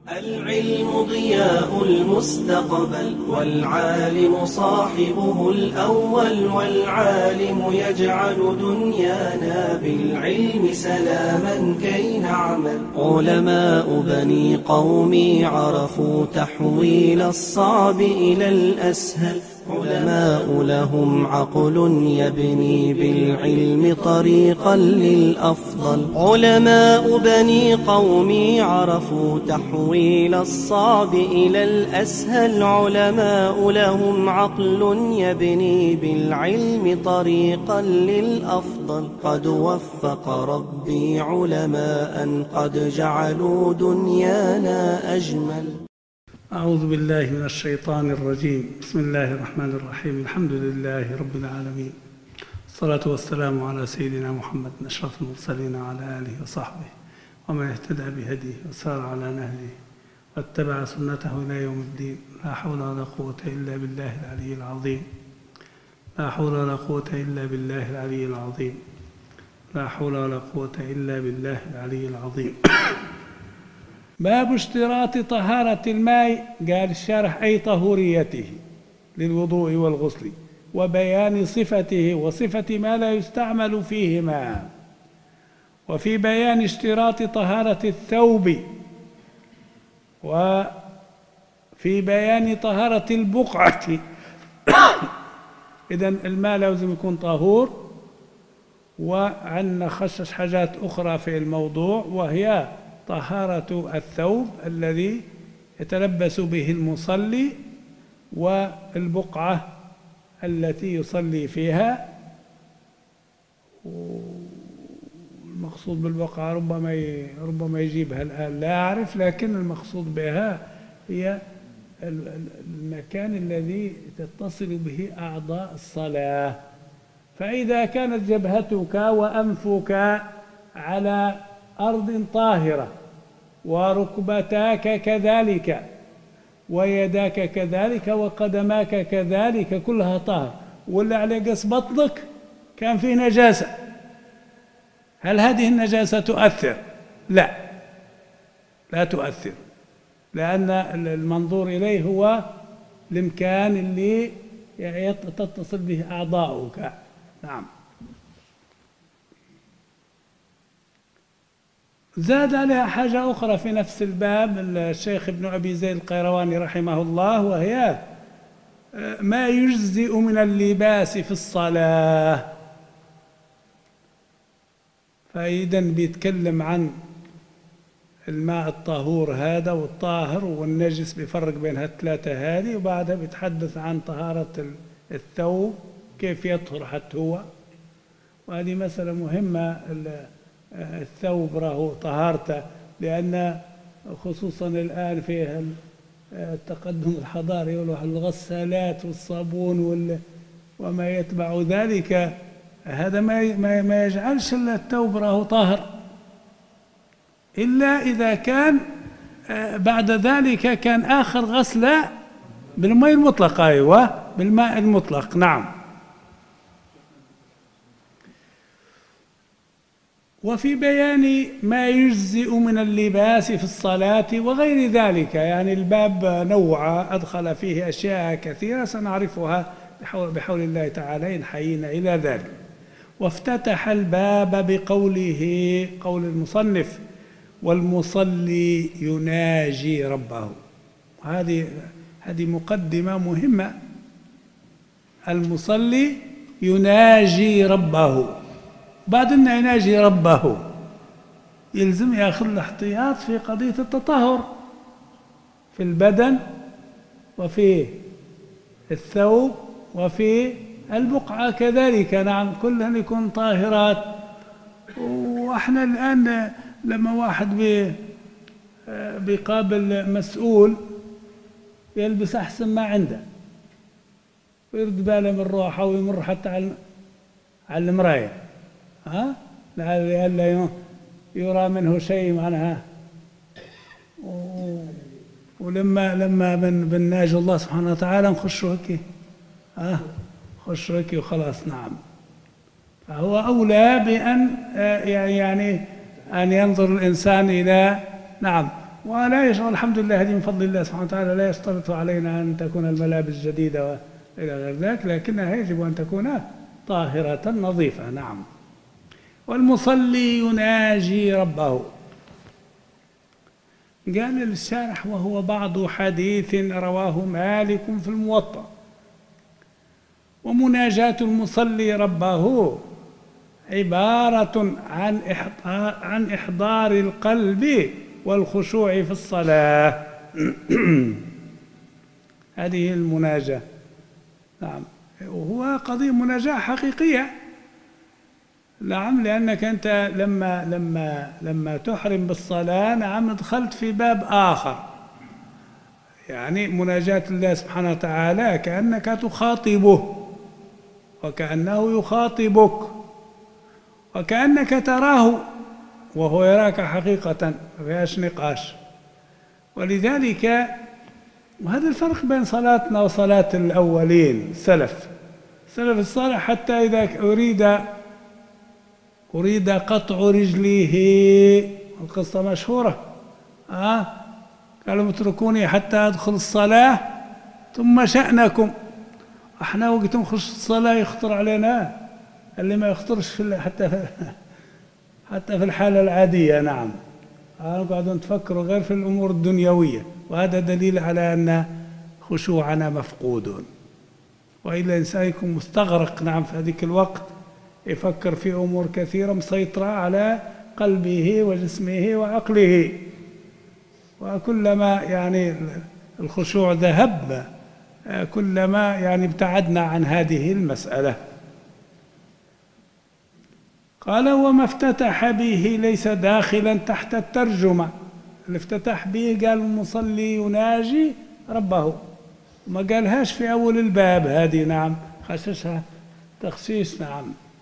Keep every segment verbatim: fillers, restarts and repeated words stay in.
العلم ضياء المستقبل والعالم صاحبه الأول، والعالم يجعل دنيانا بالعلم سلاما كي نعمل. علماء بني قومي عرفوا تحويل الصعب إلى الأسهل، علماء لهم عقل يبني بالعلم طريقا للأفضل. علماء بني قومي عرفوا تحويل الصعب إلى الأسهل، علماء لهم عقل يبني بالعلم طريقا للأفضل. قد وفق ربي علماء قد جعلوا دنيانا أجمل. أعوذ بالله من الشيطان الرجيم. بسم الله الرحمن الرحيم. الحمد لله رب العالمين، الصلاة والسلام على سيدنا محمد أشرف المرسلين وعلى آله وصحبه ومن اهتدى بهديه وسار على نهجه واتبع سنته إلى يوم الدين. لا حول ولا قوة إلا بالله العلي العظيم. لا حول ولا قوة إلا بالله العلي العظيم. لا حول ولا قوة إلا بالله العلي العظيم. باب اشتراط طهارة الماء، قال الشارح أي طهوريته للوضوء والغسل، وبيان صفته وصفة ما لا يستعمل فيهما، وفي بيان اشتراط طهارة الثوب، وفي بيان طهارة البقعة. إذن الماء لازم يكون طهور. وعندنا خصص حاجات أخرى في الموضوع، وهي طهارة الثوب الذي يتلبس به المصلي، والبقعة التي يصلي فيها. المقصود بالبقعة ربما ربما يجيبها الآن لا أعرف، لكن المقصود بها هي المكان الذي تتصل به أعضاء الصلاة. فإذا كانت جبهتك وأنفك على أرض طاهرة، وركبتاك كذلك، ويداك كذلك، وقدماك كذلك، كلها طاهرة، ولا على قص بطنك كان فيه نجاسة، هل هذه النجاسة تؤثر؟ لا، لا تؤثر، لأن المنظور إليه هو الإمكان اللي تتصل به أعضاؤك. نعم. زاد عليها حاجة أخرى في نفس الباب الشيخ ابن أبي زيد القيرواني رحمه الله، وهي ما يجزئ من اللباس في الصلاة. فإذا بيتكلم عن الماء الطهور هذا والطاهر والنجس، بيفرق بين هالثلاثة هذه، وبعدها بيتحدث عن طهارة الثوب كيف يطهر حتى هو، وهذه مسألة مهمة. الثوب راهو طهارته، لأن خصوصا الآن في التقدم الحضاري والغسالات والصابون وما يتبع ذلك، هذا ما ما يجعلش الثوب راهو طاهر، إلا إذا كان بعد ذلك كان آخر غسلة بالماء المطلق. أيوة، بالماء المطلق. نعم. وفي بيان ما يجزئ من اللباس في الصلاة وغير ذلك، يعني الباب نوع أدخل فيه أشياء كثيرة سنعرفها بحول, بحول الله تعالى إن حيينا إلى ذلك. وافتتح الباب بقوله، قول المصنف: والمصلي يناجي ربه. هذه هذه مقدمة مهمة. المصلي يناجي ربه. بعد أن يناجي ربه يلزم يأخذ الاحتياط في قضية التطهر في البدن وفي الثوب وفي البقعة كذلك. نعم، كلهن يكون طاهرات. وإحنا الآن لما واحد بيقابل مسؤول يلبس أحسن ما عنده، ويرد باله من روحه، ويمر حتى على على المراية، ها، لئلا يرى منه شيء معناها. ولما لما بنناجي الله سبحانه وتعالى نخشوا هيك، ها، خشوا هيك وخلاص. نعم. فهو أولى بأن يعني أن ينظر الإنسان إلى، نعم، ولا يشترط، الحمد لله هذه من فضل الله سبحانه وتعالى، لا يشترط علينا أن تكون الملابس جديدة وإلى غير ذلك، لكنها يجب أن تكون طاهرة نظيفة. نعم. والمصلي يناجي ربه. قال الشارح: وهو بعض حديث رواه مالك في الموطأ. ومناجاة المصلي ربه عبارة عن إحضار, عن إحضار القلب والخشوع في الصلاة. هذه المناجاة. نعم. وهو قضية مناجاة حقيقية. نعم، لأنك أنت لما لما لما تحرم بالصلاة نعم دخلت في باب آخر، يعني مناجاة الله سبحانه وتعالى كأنك تخاطبه وكأنه يخاطبك وكأنك تراه وهو يراك حقيقة، ما فيهاش نقاش. ولذلك وهذا الفرق بين صلاتنا وصلاة الأولين السلف السلف الصالح، حتى إذا أريد أريد قطع رجليه، القصة مشهورة، آه قالوا اتركوني حتى أدخل الصلاة ثم شأنكم. احنا وقت نخش الصلاة يخطر علينا اللي ما يخطرش في حتى في حتى في الحالة العادية. نعم. آه قاعدون تفكروا غير في الأمور الدنيوية، وهذا دليل على أن خشوعنا مفقود. وإلا الإنسان يكون مستغرق نعم في هذيك الوقت، يفكر في أمور كثيرة مسيطرة على قلبه وجسمه وعقله. وكلما يعني الخشوع ذهب كلما يعني ابتعدنا عن هذه المسألة. قال: وما افتتح به ليس داخلا تحت الترجمة. اللي افتتح به قال المصلي يناجي ربه، وما قالهاش في أول الباب هذه. نعم، خصصها تخصيص. نعم،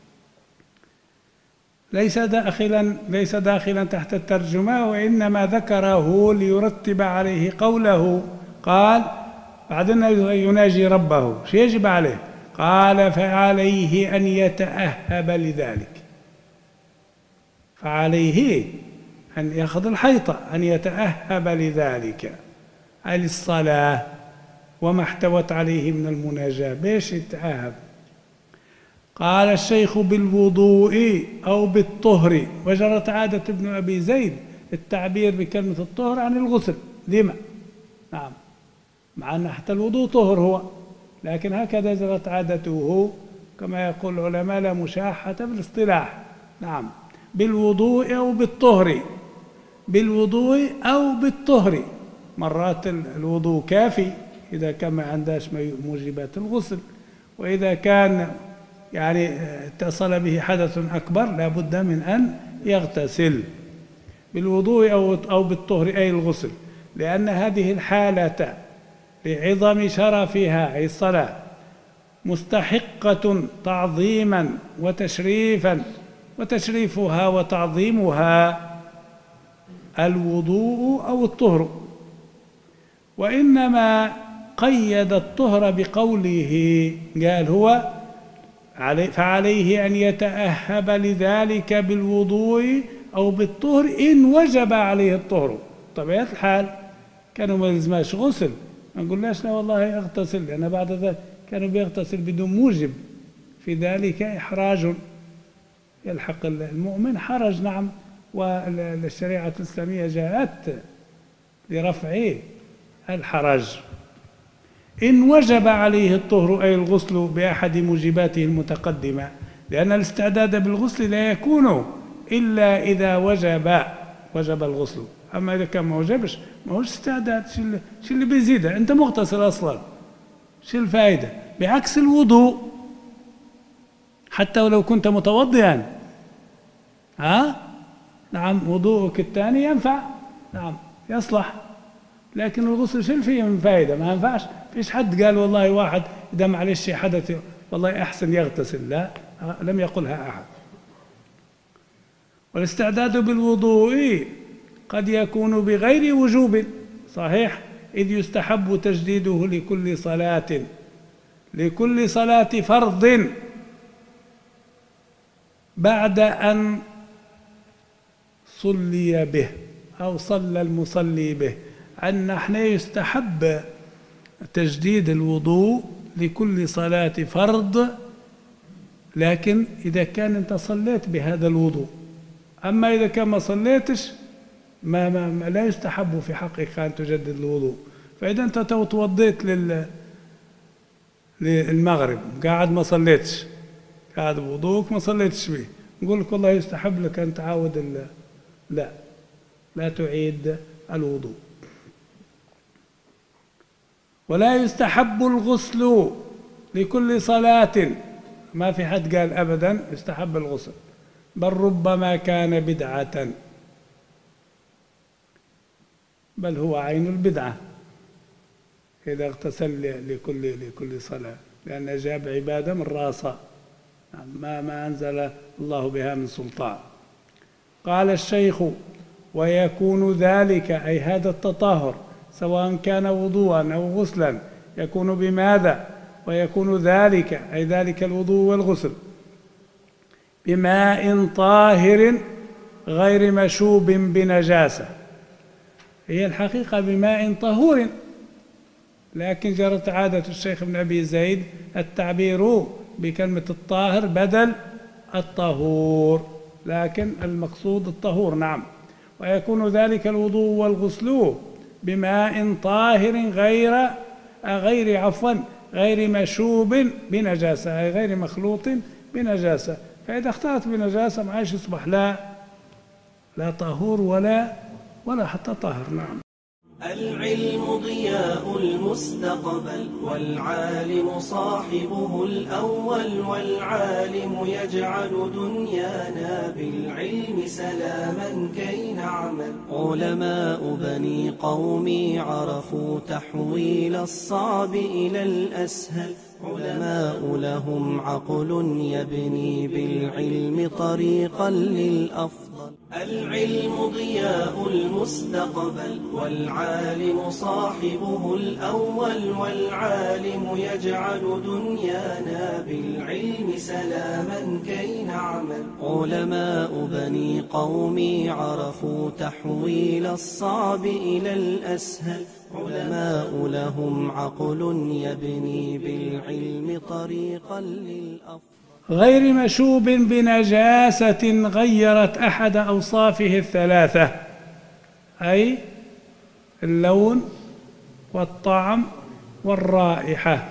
ليس داخلا ليس داخلا تحت الترجمة، وإنما ذكره ليرتب عليه قوله. قال بعدين يناجي ربه، شو يجب عليه؟ قال: فعليه أن يتأهب لذلك. فعليه أن يأخذ الحيطة، أن يتأهب لذلك، أي للصلاة وما احتوت عليه من المناجاة. بيش يتأهب؟ قال الشيخ: بالوضوء أو بالطهر. وجرت عادة ابن أبي زيد التعبير بكلمة الطهر عن الغسل ديما. نعم، مع أن حتى الوضوء طهر هو، لكن هكذا جرت عادته كما يقول العلماء: لا مشاحة في الاصطلاح. نعم، بالوضوء أو بالطهر. بالوضوء أو بالطهر. مرات الوضوء كافي إذا كان ما عندهاش موجبات الغسل، وإذا كان يعني اتصل به حدث أكبر لا بد من أن يغتسل. بالوضوء أو أو بالطهر أي الغسل، لأن هذه الحالة لعظم شرفها أي الصلاة مستحقة تعظيما وتشريفا، وتشريفها وتعظيمها الوضوء أو الطهر. وإنما قيد الطهر بقوله، قال هو فعليه أن يتأهب لذلك بالوضوء أو بالطهر إن وجب عليه الطهر. طبيعة الحال كانوا ما يلزماش غسل، ما نقولناش لا والله اغتسل، لأن بعد ذلك كانوا بيغتسل بدون موجب، في ذلك إحراج يلحق المؤمن حرج. نعم، والشريعة الإسلامية جاءت لرفع الحرج. إن وجب عليه الطهر أي الغسل بأحد موجباته المتقدمة، لأن الاستعداد بالغسل لا يكون إلا إذا وجب وجب الغسل. أما إذا كان ما وجبش ما هوش استعداد، شو اللي بيزيده؟ أنت مغتسل أصلا، شو الفائدة؟ بعكس الوضوء، حتى ولو كنت متوضئا ها نعم وضوءك الثاني ينفع، نعم يصلح، لكن الغسل شو فيه من فائدة؟ ما ينفعش. فيش حد قال والله واحد إذا معلش حدث والله أحسن يغتسل، لا، لم يقلها أحد. والاستعداد بالوضوء قد يكون بغير وجوب، صحيح، إذ يستحب تجديده لكل صلاة لكل صلاة فرض بعد أن صلي به. أو صلى المصلي به، أن احنا يستحب تجديد الوضوء لكل صلاة فرض، لكن إذا كان أنت صليت بهذا الوضوء. أما إذا كان ما صليتش ما, ما, ما لا يستحب في حقك أن تجدد الوضوء. فإذا أنت توضيت لل للمغرب قاعد ما صليتش، قاعد بوضوءك ما صليتش به، نقول لك والله يستحب لك أن تعاود ال... لا لا تعيد الوضوء. ولا يستحب الغسل لكل صلاة، ما في حد قال أبدا يستحب الغسل، بل ربما كان بدعة، بل هو عين البدعة إذا اغتسل لكل لكل صلاة، لأن جاب عبادة من راسه ما ما أنزل الله بها من سلطان. قال الشيخ: ويكون ذلك أي هذا التطهر سواء كان وضوءا أو غسلا يكون بماذا؟ ويكون ذلك أي ذلك الوضوء والغسل بماء طاهر غير مشوب بنجاسة. هي الحقيقة بماء طهور، لكن جرت عادة الشيخ ابن أبي زيد التعبير بكلمة الطاهر بدل الطهور، لكن المقصود الطهور. نعم. ويكون ذلك الوضوء والغسل بماء طاهر غير غير عفوا غير مشوب بنجاسة، أي غير مخلوط بنجاسة. فإذا اختلط بنجاسة ما عادش يصبح لا لا طهور ولا ولا حتى طاهر. نعم. العلم ضياء المستقبل، والعالم صاحبه الأول، والعالم يجعل دنيانا بالعلم سلاما كي نعمل. علماء بني قومي عرفوا تحويل الصعب إلى الأسهل، علماء لهم عقل يبني بالعلم طريقا للأفضل. العلم ضياء المستقبل، والعالم صاحبه الأول، والعالم يجعل دنيانا بالعلم سلاما كي نعمل. علماء بني قومي عرفوا تحويل الصعب إلى الأسهل، علماء لهم عقل يبني بالعلم طريقا للأفضل. غير مشوب بنجاسة غيرت أحد أوصافه الثلاثة، أي اللون والطعم والرائحة،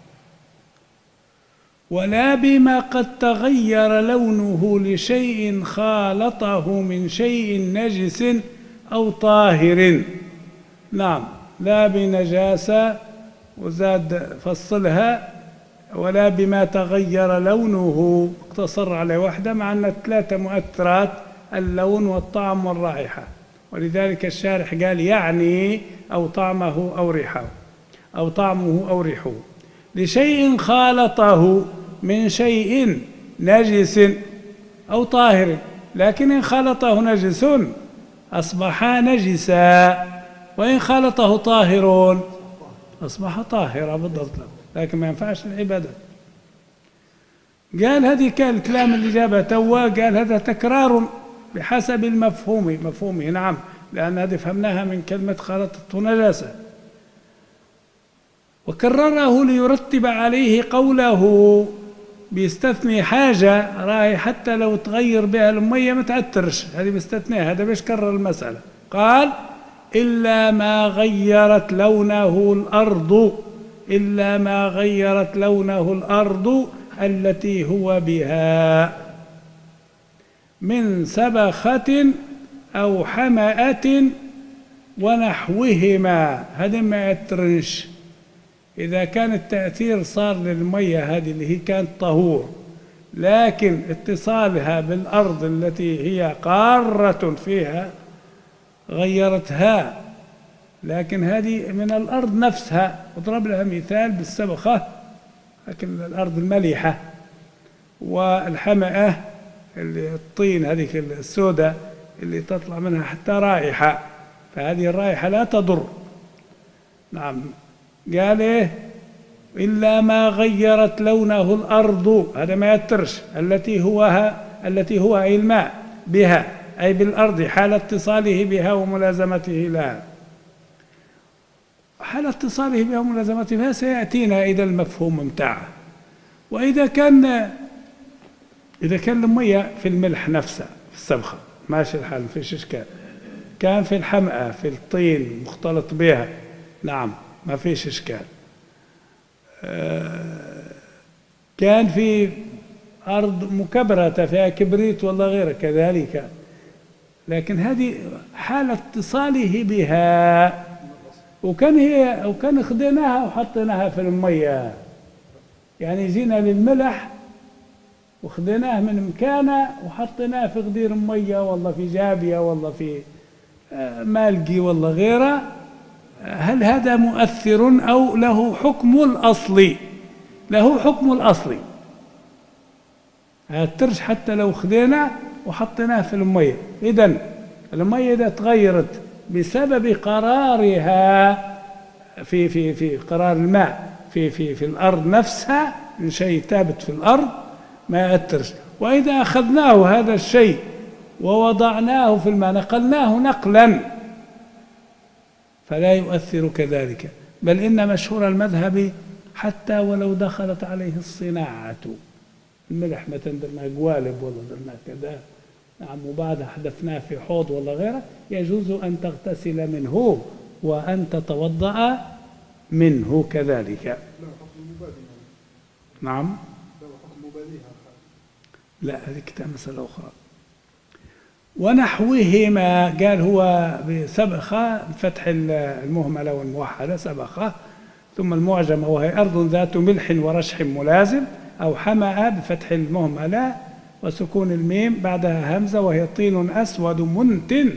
ولا بما قد تغير لونه لشيء خالطه من شيء نجس أو طاهر. نعم، لا بنجاسة وزاد فصلها، ولا بما تغير لونه، اقتصر على واحدة، مع أن ثلاثة مؤثرات: اللون والطعم والرائحة. ولذلك الشارح قال يعني أو طعمه أو ريحه أو طعمه أو ريحه لشيء خالطه من شيء نجس أو طاهر. لكن إن خالطه نجس أصبح نجسا، وإن خالطه طاهر أصبح طاهرا بالضبط، لكن ما ينفعش العبادة. قال هذه كان الكلام اللي جابه توا، قال هذا تكرار بحسب المفهوم مفهومه. نعم، لأن هذه فهمناها من كلمة خالطته نجاسة، وكرره ليرتب عليه قوله بيستثني حاجة راهي حتى لو تغير بها المية ما تأثرش، هذه بيستثنيها، هذا باش كرر المسألة. قال: إلا ما غيرت لونه الأرض، إلا ما غيرت لونه الأرض التي هو بها من سبخة أو حمأة ونحوهما. هذا ما يترنش. إذا كان التأثير صار للمية هذه اللي هي كانت طهور، لكن اتصالها بالأرض التي هي قارة فيها غيرتها، لكن هذه من الأرض نفسها. اضرب لها مثال بالسبخة، لكن الأرض المليحة، والحمأة اللي الطين هذه السوداء اللي تطلع منها حتى رائحة، فهذه الرائحة لا تضر. نعم. قال إيه؟ إلا ما غيرت لونه الأرض، هذا ما يترش، التي هو التي هو أي الماء بها أي بالأرض حال اتصاله بها وملازمته لها. حال اتصاله بها وملازمته لها سيأتينا إذا المفهوم متاعه. وإذا كان إذا كان المية في الملح نفسه في السبخة ماشي الحال ما فيش إشكال، كان في الحمأة في الطين مختلط بها نعم ما فيش إشكال، كان في أرض مكبرة فيها كبريت ولا غيره كذلك، لكن هذه حال اتصاله بها، وكان هي وكان خديناها وحطيناها في المية، يعني جينا للملح وخديناه من مكانه وحطيناه في غدير مية والله في جابية والله في مالقي والله غيره، هل هذا مؤثر أو له حكم الأصلي؟ له حكم الأصلي. الترش حتى لو خدينا وحطيناه في المية، إذن المية إذا تغيرت بسبب قرارها في في في قرار الماء في في في الأرض نفسها من شيء ثابت في الأرض ما يأثرش. وإذا أخذناه هذا الشيء ووضعناه في الماء نقلناه نقلا فلا يؤثر كذلك، بل إن مشهور المذهب حتى ولو دخلت عليه الصناعة، الملح مثلا درناه قوالب ولا درناه كذا نعم وبعدها حدثناه في حوض ولا غيره، يجوز أن تغتسل منه وأن تتوضأ منه كذلك. نعم لا هذه كتاب مسألة أخرى. ونحوهما قال هو بسبخة فتح المهملة والموحدة سبخة ثم المعجمة وهي أرض ذات ملح ورشح ملازم، أو حمأ بفتح المهملة وسكون الميم بعدها همزة وهي طين أسود منتن.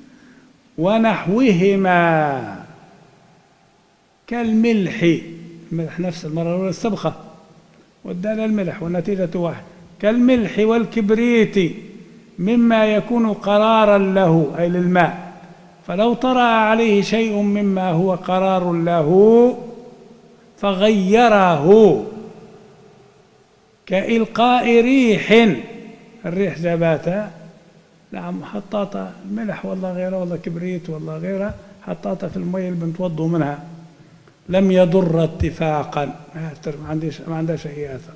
ونحوهما كالملح، الملح نفس المرة الأولى السبخة والدال الملح والنتيجة واحد، كالملح والكبريت مما يكون قرارا له أي للماء، فلو طرأ عليه شيء مما هو قرار له فغيره كإلقاء ريح، الريح جاباتها نعم حطاطها الملح والله غيره والله كبريت والله غيره حطاطها في المية اللي بنتوضوا منها لم يضر اتفاقا، ما عنديش ما عندهاش أي أثر.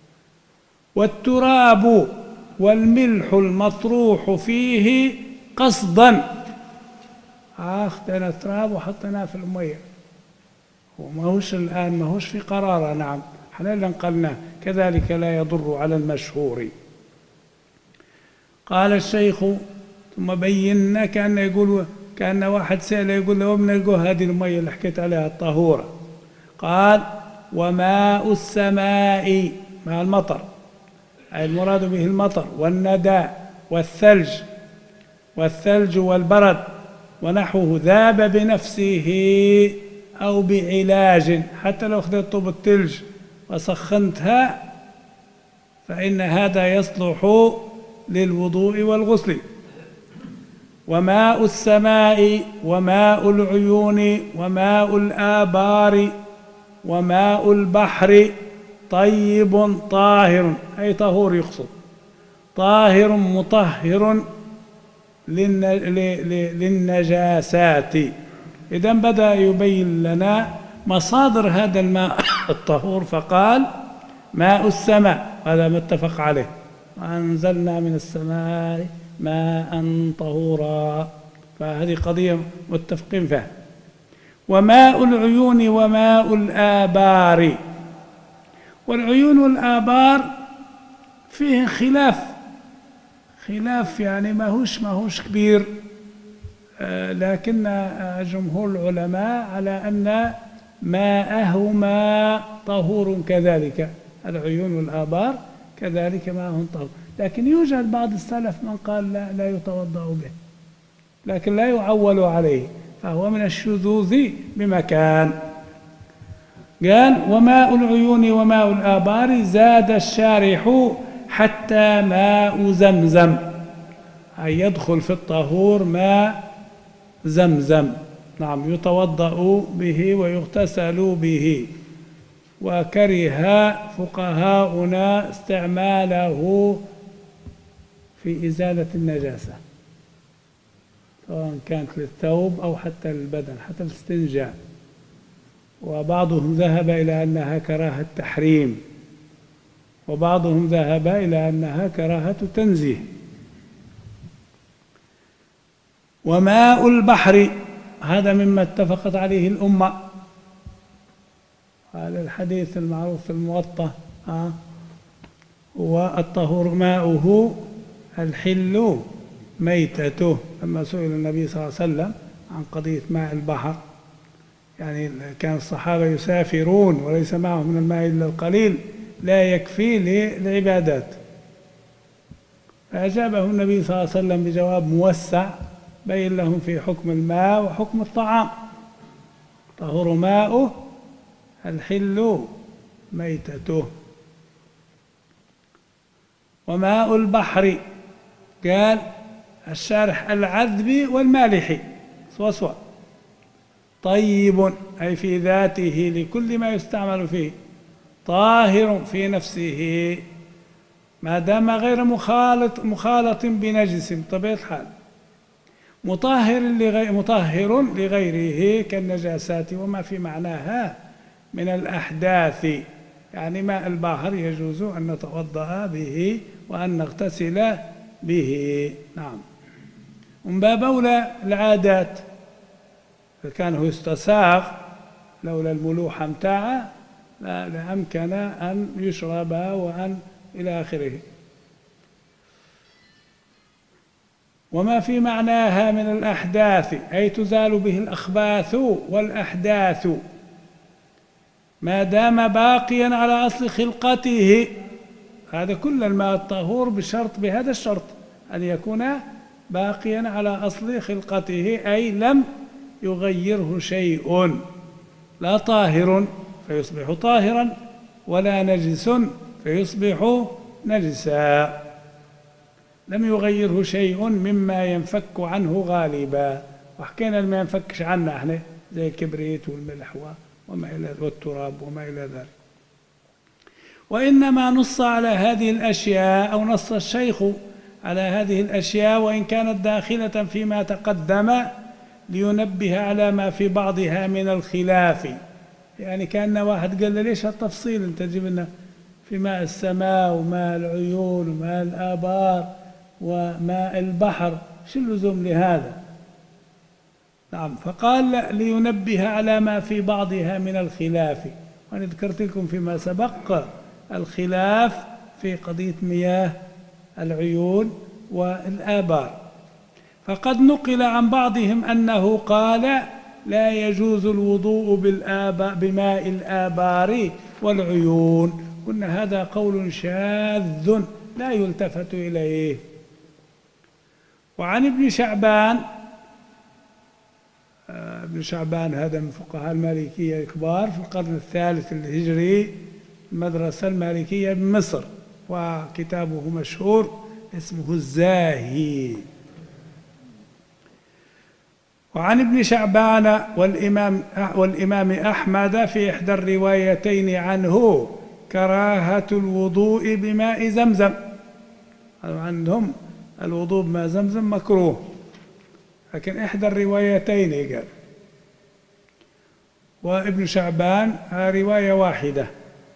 والتراب والملح المطروح فيه قصدا، أخذنا التراب وحطيناه في المية وما هوش الآن ما هوش في قرارة نعم احنا اللي نقلناه كذلك لا يضر على المشهور. قال الشيخ ثم بينا كأنه يقول كأن واحد سأل يقول له ومن الجه هذه المية اللي حكيت عليها الطهورة، قال وماء السماء مع المطر أي المراد به المطر والندى والثلج والثلج والبرد ونحوه ذاب بنفسه أو بعلاج، حتى لو أخذت طوب الثلج وسخنتها فإن هذا يصلح للوضوء والغسل. وماء السماء وماء العيون وماء الآبار وماء البحر طيب طاهر أي طهور يقصد، طاهر مطهر للنجاسات. إذا بدأ يبين لنا مصادر هذا الماء الطهور، فقال ماء السماء هذا متفق عليه، وأنزلنا من السماء ماء طهورا، فهذه قضية متفقين فيها. وماء العيون وماء الآبار، والعيون والآبار فيه خلاف خلاف يعني ما هوش ما هوش كبير، لكن جمهور العلماء على أن ماءهما طهور كذلك، العيون والآبار كذلك ماء طهور، لكن يوجد بعض السلف من قال لا, لا يتوضأ به، لكن لا يعول عليه، فهو من الشذوذ بمكان. قال وماء العيون وماء الآبار زاد الشارح حتى ماء زمزم، أي يدخل في الطهور ماء زمزم نعم يتوضأ به ويغتسل به. وكره فقهاؤنا استعماله في إزالة النجاسة، سواء كانت للثوب أو حتى للبدن، حتى الاستنجاء. وبعضهم ذهب إلى أنها كراهة تحريم، وبعضهم ذهب إلى أنها كراهة تنزيه. وماء البحر هذا مما اتفقت عليه الأمة، هذا الحديث المعروف في الموطأ، ها هو الطهور ماؤه الحل ميتته. لما سئل النبي صلى الله عليه وسلم عن قضية ماء البحر، يعني كان الصحابة يسافرون وليس معهم من الماء إلا القليل لا يكفي للعبادات، فأجابه النبي صلى الله عليه وسلم بجواب موسع بين لهم في حكم الماء وحكم الطعام. طهور ماؤه الحل ميتته. وماء البحر قال الشارح العذب والمالح سوا سوا، طيب أي في ذاته لكل ما يستعمل فيه، طاهر في نفسه ما دام غير مخالط مخالط بنجس بطبيعة الحال، مطهر لغير مطهر لغيره كالنجاسات وما في معناها من الأحداث. يعني ماء البحر يجوز أن نتوضأ به وأن نغتسل به. نعم. ومن باب أولى العادات، فكان يستساغ لولا الملوحة متاعه لأمكن أن يشرب وأن إلى آخره. وما في معناها من الأحداث أي تزال به الأخباث والأحداث ما دام باقيا على أصل خلقته. هذا كل الماء الطهور بشرط بهذا الشرط أن يكون باقيا على أصل خلقته، أي لم يغيره شيء، لا طاهر فيصبح طاهرا ولا نجس فيصبح نجسا، لم يغيره شيء مما ينفك عنه غالبا. وحكينا ما ينفكش عنا احنا زي الكبريت والملح وما إلى والتراب وما إلى ذلك. وإنما نص على هذه الأشياء أو نص الشيخ على هذه الأشياء وإن كانت داخلة فيما تقدم لينبه على ما في بعضها من الخلاف. يعني كأن واحد قال له ليش هالتفصيل أنت تجيب لنا في ماء السماء وماء العيون وماء الآبار وماء البحر، شو اللزوم لهذا؟ نعم. فقال لينبه على ما في بعضها من الخلاف. وأنا ذكرت لكم فيما سبق الخلاف في قضية مياه العيون والآبار. فقد نقل عن بعضهم أنه قال لا يجوز الوضوء بالآباء بماء الآبار والعيون. قلنا هذا قول شاذ لا يلتفت إليه. وعن ابن شعبان، ابن شعبان هذا من فقهاء المالكية الكبار في القرن الثالث الهجري، المدرسة المالكية بمصر، وكتابه مشهور اسمه الزاهي. وعن ابن شعبان والإمام والإمام أحمد في إحدى الروايتين عنه كراهة الوضوء بماء زمزم. عندهم الوضوء بماء زمزم مكروه، لكن إحدى الروايتين قال. وابن شعبان رواية واحدة.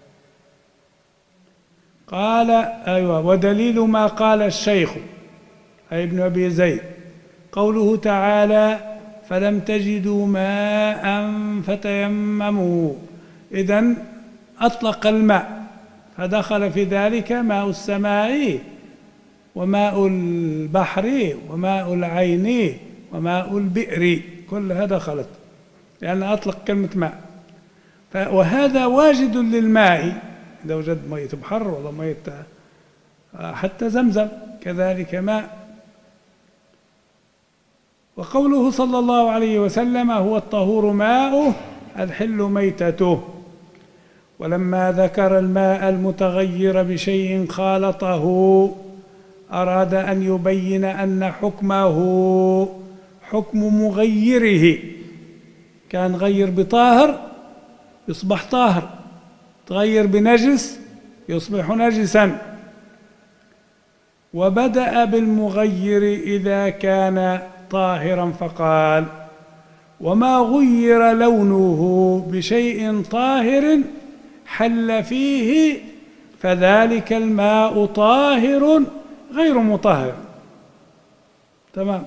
قال أيوة ودليل ما قال الشيخ أي ابن أبي زيد قوله تعالى فلم تجدوا ماء فتيمموا. إذن أطلق الماء فدخل في ذلك ماء السماء وماء البحر وماء العين وماء البئر، كلها دخلت لأن أطلق كلمة ماء. وهذا واجد للماء إذا وجد مية بحر ولا مية حتى زمزم كذلك ماء. وقوله صلى الله عليه وسلم هو الطهور ماؤه الحل ميتته. ولما ذكر الماء المتغير بشيء خالطه أراد أن يبين أن حكمه حكم مغيره. كان غير بطاهر يصبح طاهر، تغير بنجس يصبح نجسا. وبدأ بالمغير إذا كان طاهرا فقال: وما غير لونه بشيء طاهر حل فيه فذلك الماء طاهر غير مطهر. تمام.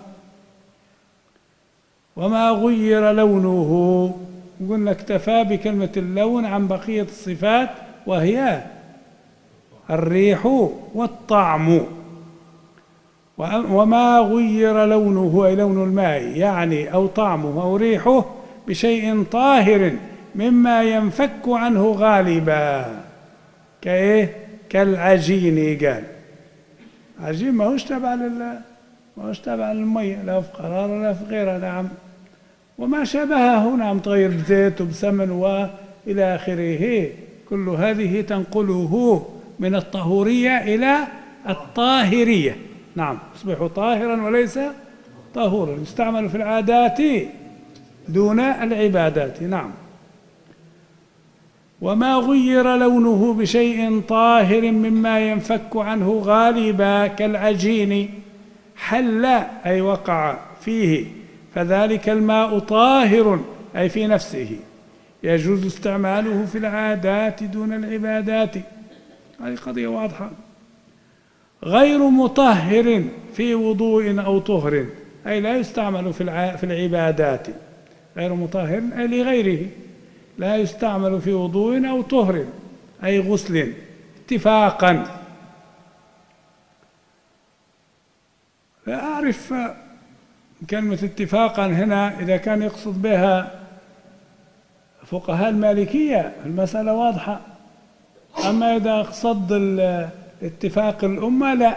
وما غير لونه، قلنا اكتفى بكلمة اللون عن بقية الصفات وهي الريح والطعم. وما غير لونه أي لون الماء يعني أو طعمه أو ريحه بشيء طاهر مما ينفك عنه غالبا، كإيه؟ كالعجين. قال عجين ما هوش تبع لل ما هوش تبع المية، لا في قرار ولا في غيرها. نعم. وما شابهه، نعم، تغير بزيت وبسمن وإلى آخره، كل هذه تنقله من الطهورية إلى الطاهرية. نعم، يصبح طاهرا وليس طهورا، يستعمل في العادات دون العبادات. نعم. وما غير لونه بشيء طاهر مما ينفك عنه غالبا كالعجين حل أي وقع فيه فذلك الماء طاهر أي في نفسه، يجوز استعماله في العادات دون العبادات. هذه قضية واضحة. غير مطهر في وضوء أو طهر أي لا يستعمل في في العبادات. غير مطهر أي لغيره، لا يستعمل في وضوء أو طهر أي غسل اتفاقا. لا أعرف كلمة اتفاقا هنا إذا كان يقصد بها فقهاء المالكية المسألة واضحة، أما إذا قصد اتفاق الأمة لا.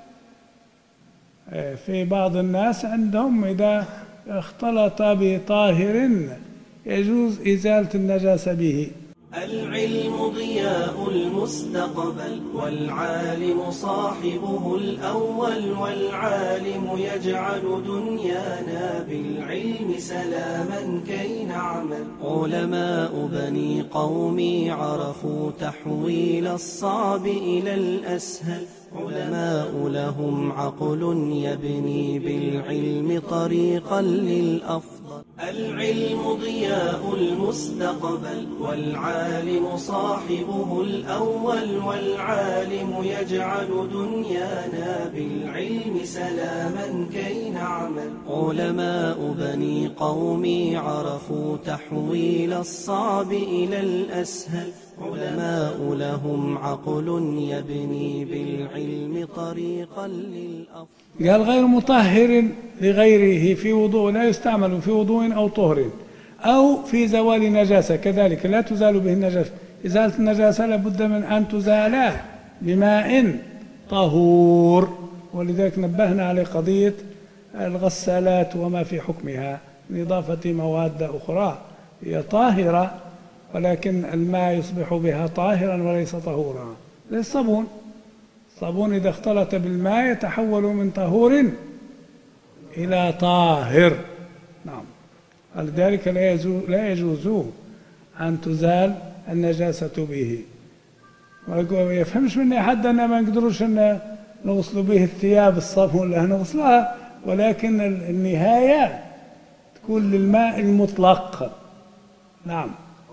في بعض الناس عندهم إذا اختلط بطاهر يجوز إزالة النجاسة به. العلم ضياء المستقبل والعالم صاحبه الأول، والعالم يجعل دنيانا بالعلم سلاما كي نعمل. علماء بني قومي عرفوا تحويل الصعب إلى الأسهل، علماء لهم عقل يبني بالعلم طريقا للأفضل. العلم ضياء المستقبل والعالم صاحبه الأول، والعالم يجعل دنيانا بالعلم سلاما كي نعمل. علماء بني قومي عرفوا تحويل الصعب إلى الأسهل، علماء لهم عقل يبني بالعلم طريقا للأفضل. قال غير مطهر لغيره في وضوء، لا يستعمل في وضوء أو طهر أو في زوال نجاسة، كذلك لا تزال به النجاسة. إزالة النجاسة لابد من أن تزال بماء طهور، ولذلك نبهنا على قضية الغسالات وما في حكمها من إضافة مواد أخرى هي طاهرة، ولكن الماء يصبح بها طاهرا وليس طهورا. للصابون، الصابون إذا اختلط بالماء يتحول من طهور إلى طاهر. نعم. لذلك لا يجوز, لا يجوز أن تزال النجاسة به. ما يفهمش مني حد أن ما نقدروش أن نغسل به الثياب الصابون، لا نغسلها، ولكن النهاية تكون للماء المطلق. نعم.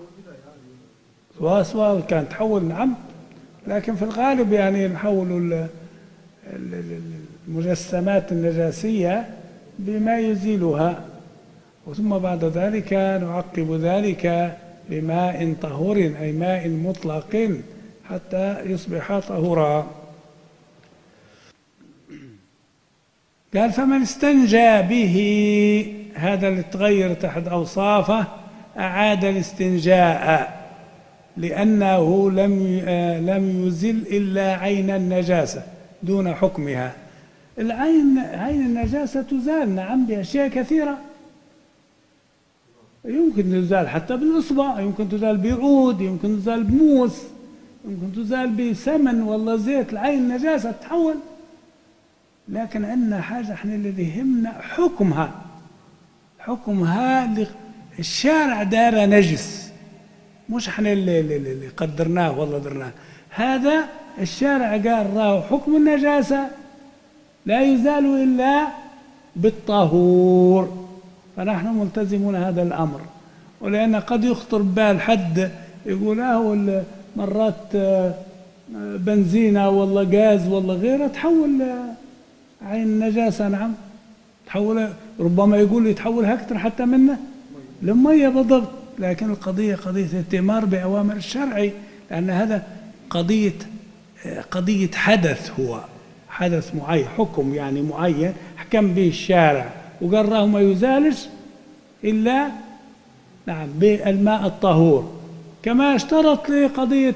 سواء سواء كان تحول، نعم، لكن في الغالب يعني نحول المجسمات النجاسية بما يزيلها، وثم بعد ذلك نعقب ذلك بماء طهور أي ماء مطلق حتى يصبح طهورا. قال فمن استنجى به، هذا اللي تغير تحت أوصافه، أعاد الاستنجاء لأنه لم لم يزل إلا عين النجاسة دون حكمها. العين عين النجاسة تزال، نعم، بأشياء كثيرة، يمكن تزال حتى بالإصبع، يمكن تزال بعود، يمكن تزال بموس، يمكن تزال بسمن والله زيت. العين النجاسة تتحول، لكن عندنا حاجة احنا اللي يهمنا حكمها. حكمها الشارع دار نجس، مش احنا اللي, اللي قدرناه والله درناه. هذا الشارع قال راه حكم النجاسة لا يزال إلا بالطهور، فنحن ملتزمون هذا الأمر. ولأن قد يخطر ببال حد يقول اه مرات بنزينة والله غاز والله غيره تحول عين النجاسة. نعم تحول، ربما يقول يتحول أكثر حتى منه للمية بالضبط. لكن القضية قضية ائتمار بأوامر الشرعي، لأن هذا قضية قضية حدث، هو حدث معين، حكم يعني معين حكم به الشارع وقال راه ما يزالش إلا نعم بالماء الطهور. كما اشترط لقضية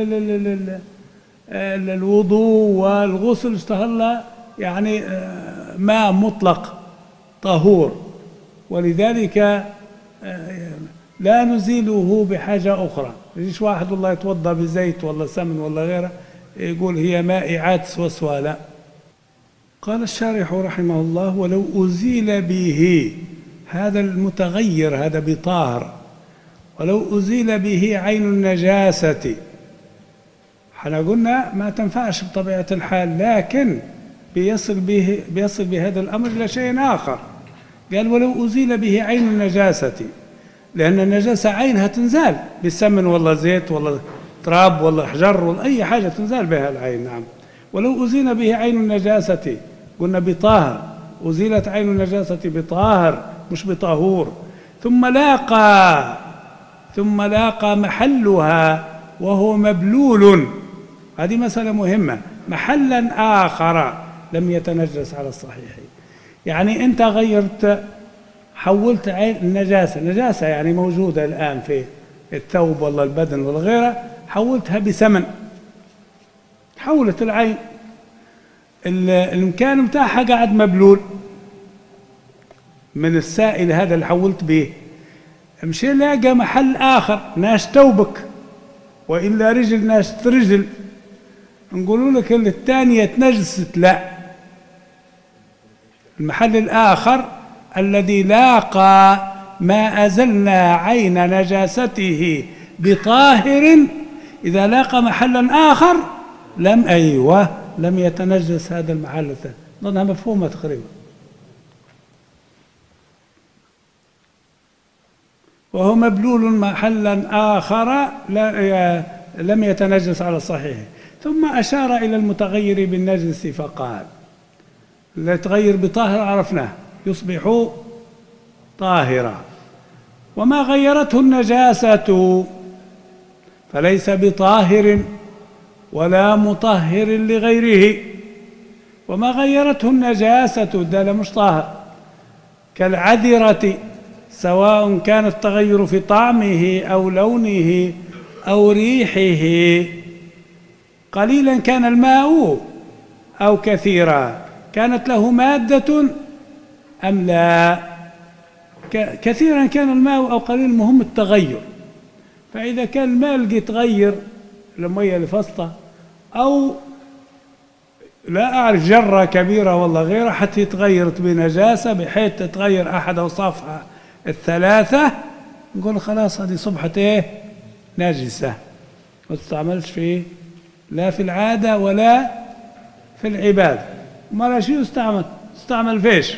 الوضوء والغسل اشتهر يعني ماء مطلق طهور، ولذلك لا نزيله بحاجة أخرى. يجيش واحد والله يتوضأ بزيت ولا سمن ولا غيره يقول هي مائعات وسوى، لا. قال الشارح رحمه الله: ولو أزيل به هذا المتغير، هذا بطاهر، ولو أزيل به عين النجاسة، احنا قلنا ما تنفعش بطبيعة الحال، لكن بيصل به بيصل بهذا الأمر إلى شيء آخر. قال: ولو أزيل به عين النجاسة، لأن النجاسة عينها تنزال بالسمن ولا زيت ولا تراب ولا حجر ولا أي حاجة تنزال بها العين. نعم. ولو أزيل به عين النجاسة، قلنا بطاهر، أزيلت عين النجاسة بطاهر مش بطهور، ثم لاقى ثم لاقى محلها وهو مبلول، هذه مسألة مهمة، محلا آخر لم يتنجس على الصحيح. يعني أنت غيرت، حولت عين النجاسة، نجاسة يعني موجودة الآن في الثوب ولا البدن ولا غيره، حولتها بسمن، حولت العين، المكان متاعها قاعد مبلول من السائل هذا اللي حولت به. مشي لاقى محل آخر ناش ثوبك وإلا رجل ناش رجل، نقولوا لك اللي الثانية تنجست، لا، المحل الآخر الذي لاقى ما أزلنا عين نجاسته بطاهر، إذا لاقى محلا آخر لم أيوه لم يتنجس هذا المحل الثاني. ظنها مفهومة تقريبا. وهو مبلول محلا آخر لم يتنجس على الصحيح. ثم أشار إلى المتغير بالنجس فقال: لا يتغير بطاهر عرفناه يصبح طاهرا، وما غيرته النجاسة فليس بطاهر ولا مطهر لغيره. وما غيرته النجاسة ده مش طاهر، كالعذرة، سواء كان التغير في طعمه أو لونه أو ريحه، قليلا كان الماء أو كثيرا، كانت له مادة أم لا، كثيرا كان الماء أو قليل، المهم التغير. فإذا كان الماء اللي يتغير المية الفسطة، أو لا أعرف جرة كبيرة والله غيرها حتى يتغيرت بنجاسة بحيث تتغير أحد أوصافها الثلاثة، نقول خلاص هذه صبحت إيه؟ نجسة، ما تستعملش في لا في العادة ولا في العبادة. ما لا شيء يستعمل، استعمل فيش؟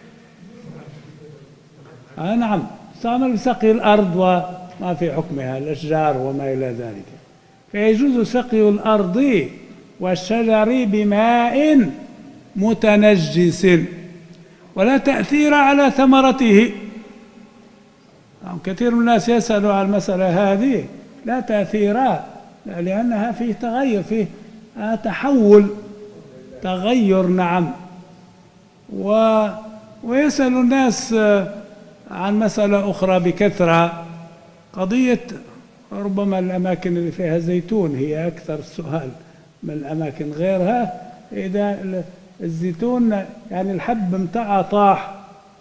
آه نعم، استعمل بسقي الأرض وما في حكمها الأشجار وما إلى ذلك. فيجوز سقي الأرض والشجر بماء متنجس ولا تأثير على ثمرته. كثير من الناس يسألوا عن المسألة هذه، لا تأثير لأنها فيه تغير، فيه تحول تغير. نعم. و ويسأل الناس عن مسألة أخرى بكثرة، قضية ربما الأماكن اللي فيها زيتون هي أكثر السؤال من الأماكن غيرها. إذا الزيتون يعني الحب متاعه طاح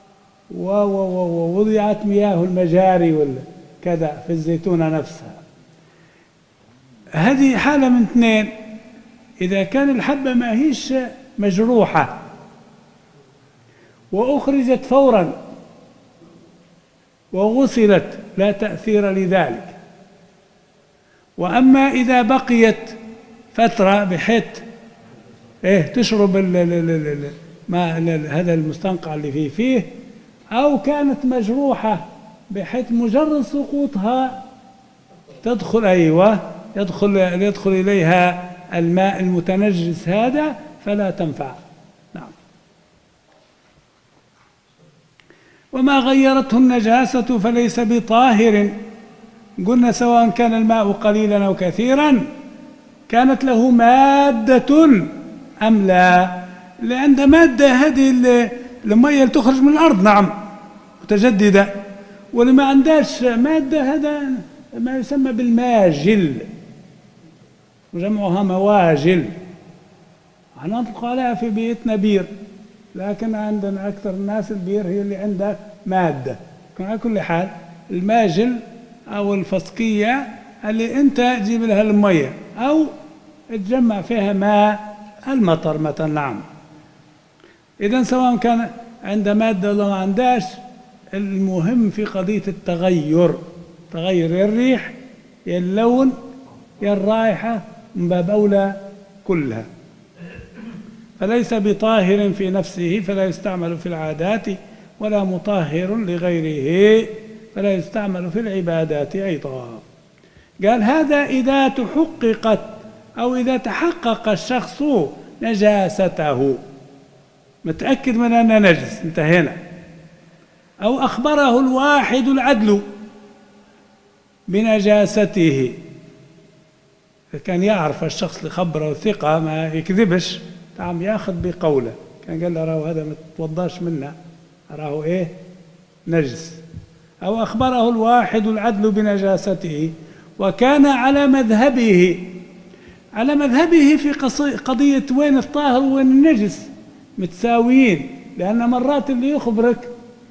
ووضعت مياه المجاري وكذا في الزيتونة نفسها، هذه حالة من اثنين: إذا كان الحبة ما هيش مجروحة وأخرجت فورا وغسلت لا تأثير لذلك. وأما إذا بقيت فترة بحيث إيه تشرب ما هذا المستنقع اللي فيه فيه، أو كانت مجروحة بحيث مجرد سقوطها تدخل أيوة يدخل يدخل إليها الماء المتنجس هذا فلا تنفع. نعم. وما غيرته النجاسة فليس بطاهر. قلنا سواء كان الماء قليلا أو كثيرا كانت له مادة أم لا. اللي عنده مادة هذه المية اللي تخرج من الأرض نعم متجددة، واللي ما عندهاش مادة هذا ما يسمى بالماجل، وجمعها مواجل. احنا نطلق عليها في بيئتنا بير، لكن عندنا أكثر الناس البير هي اللي عندها مادة. على كل حال الماجل أو الفسقية اللي أنت تجيب لها المية أو تجمع فيها ماء المطر مثلا. نعم. إذن سواء كان عند مادة ولا ما عندهاش، المهم في قضية التغير، تغير يا الريح يا اللون يا الرائحة من باب أولى كلها. فليس بطاهر في نفسه فلا يستعمل في العادات، ولا مطهر لغيره فلا يستعمل في العبادات أيضا. قال هذا إذا تحققت أو إذا تحقق الشخص نجاسته، متأكد من أنه نجس، انتهينا. أو أخبره الواحد العدل بنجاسته، كان يعرف الشخص اللي خبره ثقة ما يكذبش، عم ياخذ بقوله، كان قال له راه هذا ما تتوضاش منه، راه ايه نجس. أو أخبره الواحد العدل بنجاسته وكان على مذهبه، على مذهبه في قضية وين الطاهر وين النجس متساويين، لأن مرات اللي يخبرك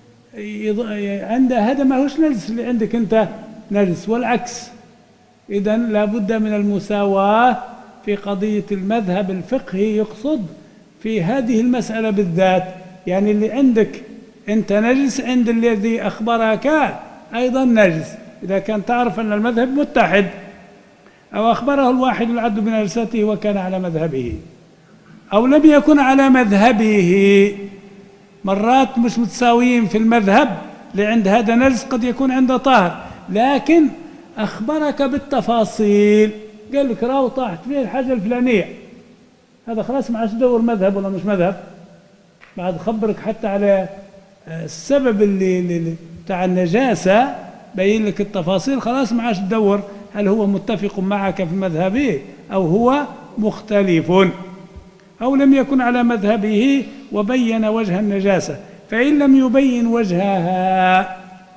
عنده هذا ما هوش نجس اللي عندك أنت نجس، والعكس. إذن لابد من المساواة في قضية المذهب الفقهي، يقصد في هذه المسألة بالذات، يعني اللي عندك أنت نجس عند الذي أخبرك أيضا نجس، إذا كان تعرف أن المذهب متحد. أو أخبره الواحد العدل بنجاسته وكان على مذهبه، أو لم يكن على مذهبه، مرات مش متساويين في المذهب، لعند هذا نجس قد يكون عنده طاهر، لكن أخبرك بالتفاصيل، قال لك راهو طاحت فيه الحاجة الفلانية، هذا خلاص ما عادش تدور مذهب ولا مش مذهب، بعد خبرك حتى على السبب اللي, اللي بتاع النجاسة، بين لك التفاصيل، خلاص ما عادش تدور هل هو متفق معك في مذهبه أو هو مختلف. أو لم يكن على مذهبه وبين وجه النجاسة، فإن لم يبين وجهها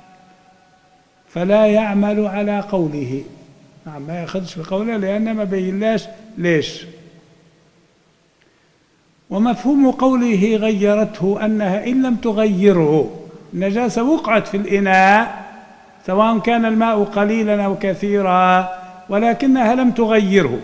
فلا يعمل على قوله. نعم، ما يأخذش بقوله لأن ما بينلاش ليش. ومفهوم قوله غيرته أنها إن لم تغيره، النجاسة وقعت في الإناء سواء كان الماء قليلا أو كثيرا ولكنها لم تغيره،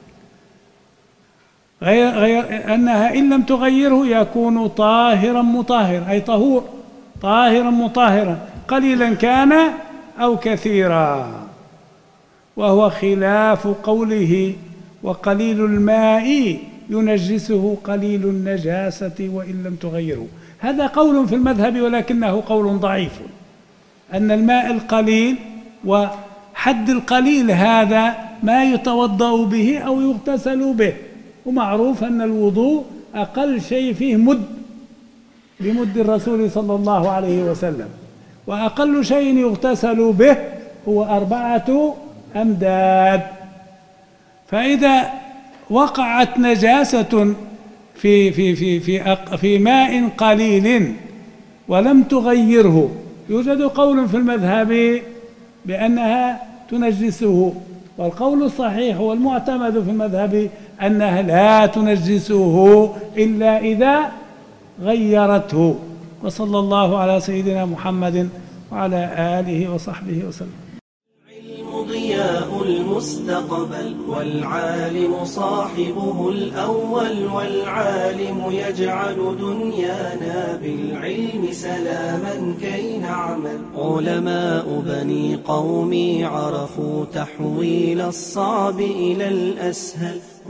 غير غير أنها إن لم تغيره يكون طاهرا مطهرا، أي طهور طاهرا مطهرا قليلا كان أو كثيرا، وهو خلاف قوله وقليل الماء ينجسه قليل النجاسة وإن لم تغيره. هذا قول في المذهب ولكنه قول ضعيف، أن الماء القليل وحد القليل هذا ما يتوضأ به أو يغتسل به، ومعروف أن الوضوء أقل شيء فيه مد بمد الرسول صلى الله عليه وسلم، وأقل شيء يغتسل به هو أربعة أمداد. فإذا وقعت نجاسة في في في في في ماء قليل ولم تغيره، يوجد قول في المذهب بأنها تنجسه، والقول الصحيح والمعتمد في المذهب أنها لا تنجسه إلا إذا غيرته. وصلى الله على سيدنا محمد وعلى آله وصحبه وسلم. العلم ضياء المستقبل، والعالم صاحبه الأول، والعالم يجعل دنيانا بالعلم سلاما كي نعمل. علماء بني قومي عرفوا تحويل الصعب إلى الأسهل،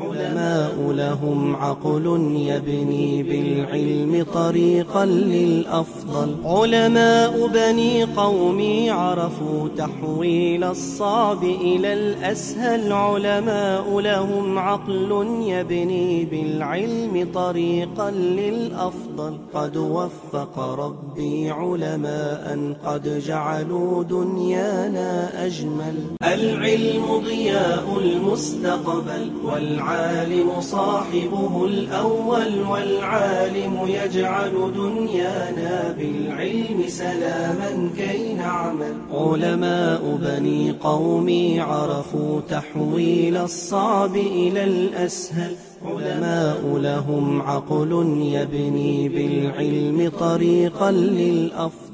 علماء لهم عقل يبني بالعلم طريقا للأفضل. علماء بني قومي عرفوا تحويل الصعب إلى الأسهل. علماء لهم عقل يبني بالعلم طريقا للأفضل. قد وفق ربي علماء قد جعلوا دنيانا أجمل. العلم ضياء المستقبل والعالم صاحبه الأول. والعالم يجعل دنيانا بالعلم سلاما كي نعمل. علماء بني قومي عرفوا تحويل الصعب إلى الأسهل. علماء لهم عقل يبني بالعلم طريقا للأفضل.